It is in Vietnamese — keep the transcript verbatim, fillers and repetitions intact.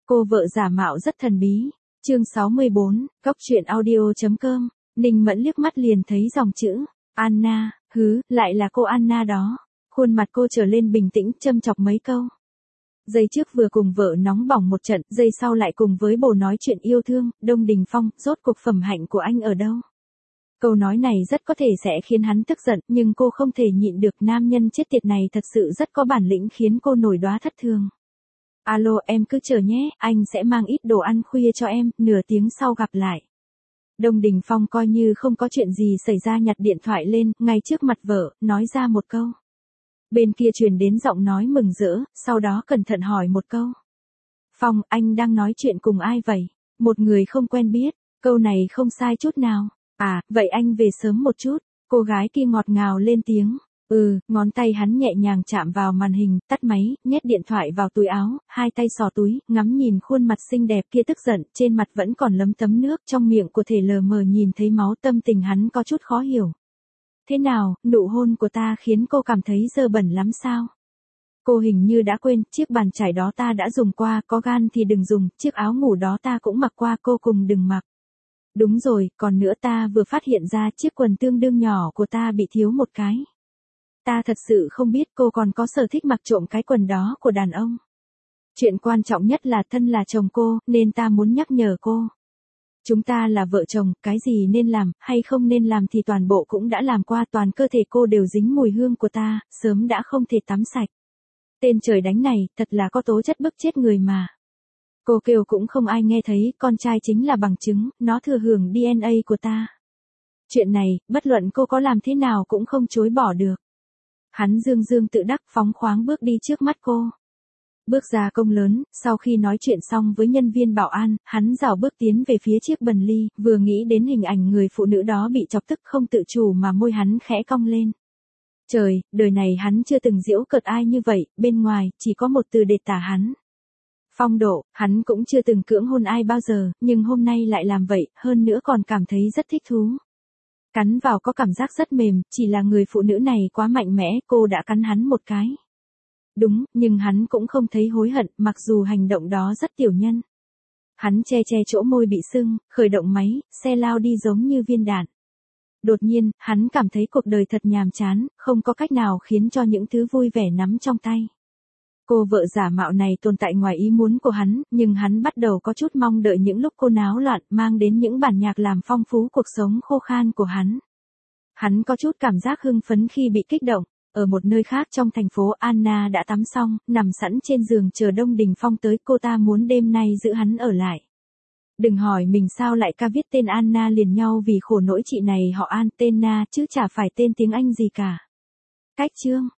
Cô vợ giả mạo rất thần bí. Chương sáu mươi bốn, Cóc truyện audio.com. Ninh Mẫn liếc mắt liền thấy dòng chữ Anna, hứ, lại là cô Anna đó. Khuôn mặt cô trở lên bình tĩnh, châm chọc mấy câu. Giây trước vừa cùng vợ nóng bỏng một trận, giây sau lại cùng với bồ nói chuyện yêu thương. Đông Đình Phong, rốt cuộc phẩm hạnh của anh ở đâu? Câu nói này rất có thể sẽ khiến hắn tức giận, nhưng cô không thể nhịn được. Nam nhân chết tiệt này thật sự rất có bản lĩnh, khiến cô nổi đóa thất thường. Alo, em cứ chờ nhé, anh sẽ mang ít đồ ăn khuya cho em, nửa tiếng sau gặp lại. Đông Đình Phong coi như không có chuyện gì xảy ra, nhặt điện thoại lên, ngay trước mặt vợ, nói ra một câu. Bên kia truyền đến giọng nói mừng rỡ, sau đó cẩn thận hỏi một câu. Phong, anh đang nói chuyện cùng ai vậy? Một người không quen biết, câu này không sai chút nào. À, vậy anh về sớm một chút. Cô gái kia ngọt ngào lên tiếng. Ừ, ngón tay hắn nhẹ nhàng chạm vào màn hình, tắt máy, nhét điện thoại vào túi áo, hai tay xò túi, ngắm nhìn khuôn mặt xinh đẹp kia tức giận, trên mặt vẫn còn lấm tấm nước, trong miệng của thể lờ mờ nhìn thấy máu. Tâm tình hắn có chút khó hiểu. Thế nào, nụ hôn của ta khiến cô cảm thấy dơ bẩn lắm sao? Cô hình như đã quên, chiếc bàn chải đó ta đã dùng qua, có gan thì đừng dùng, chiếc áo ngủ đó ta cũng mặc qua, cô cùng đừng mặc. Đúng rồi, còn nữa, ta vừa phát hiện ra chiếc quần tương đương nhỏ của ta bị thiếu một cái. Ta thật sự không biết cô còn có sở thích mặc trộm cái quần đó của đàn ông. Chuyện quan trọng nhất là thân là chồng cô, nên ta muốn nhắc nhở cô. Chúng ta là vợ chồng, cái gì nên làm, hay không nên làm thì toàn bộ cũng đã làm qua, toàn cơ thể cô đều dính mùi hương của ta, sớm đã không thể tắm sạch. Tên trời đánh này, thật là có tố chất bức chết người mà. Cô kêu cũng không ai nghe thấy, con trai chính là bằng chứng, nó thừa hưởng đê en a của ta. Chuyện này, bất luận cô có làm thế nào cũng không chối bỏ được. Hắn dương dương tự đắc, phóng khoáng bước đi trước mắt cô. Bước ra công lớn, sau khi nói chuyện xong với nhân viên bảo an, hắn rảo bước tiến về phía chiếc bần ly, vừa nghĩ đến hình ảnh người phụ nữ đó bị chọc tức không tự chủ mà môi hắn khẽ cong lên. Trời, đời này hắn chưa từng giễu cợt ai như vậy, bên ngoài, chỉ có một từ để tả hắn. Phong độ, hắn cũng chưa từng cưỡng hôn ai bao giờ, nhưng hôm nay lại làm vậy, hơn nữa còn cảm thấy rất thích thú. Cắn vào có cảm giác rất mềm, chỉ là người phụ nữ này quá mạnh mẽ, cô đã cắn hắn một cái. Đúng, nhưng hắn cũng không thấy hối hận, mặc dù hành động đó rất tiểu nhân. Hắn che che chỗ môi bị sưng, khởi động máy, xe lao đi giống như viên đạn. Đột nhiên, hắn cảm thấy cuộc đời thật nhàm chán, không có cách nào khiến cho những thứ vui vẻ nắm trong tay. Cô vợ giả mạo này tồn tại ngoài ý muốn của hắn, nhưng hắn bắt đầu có chút mong đợi những lúc cô náo loạn, mang đến những bản nhạc làm phong phú cuộc sống khô khan của hắn. Hắn có chút cảm giác hưng phấn khi bị kích động. Ở một nơi khác trong thành phố, Anna đã tắm xong, nằm sẵn trên giường chờ Đông Đình Phong tới, cô ta muốn đêm nay giữ hắn ở lại. Đừng hỏi mình sao lại ca viết tên Anna liền nhau, vì khổ nỗi chị này họ An, tên Na chứ chả phải tên tiếng Anh gì cả. Cách chương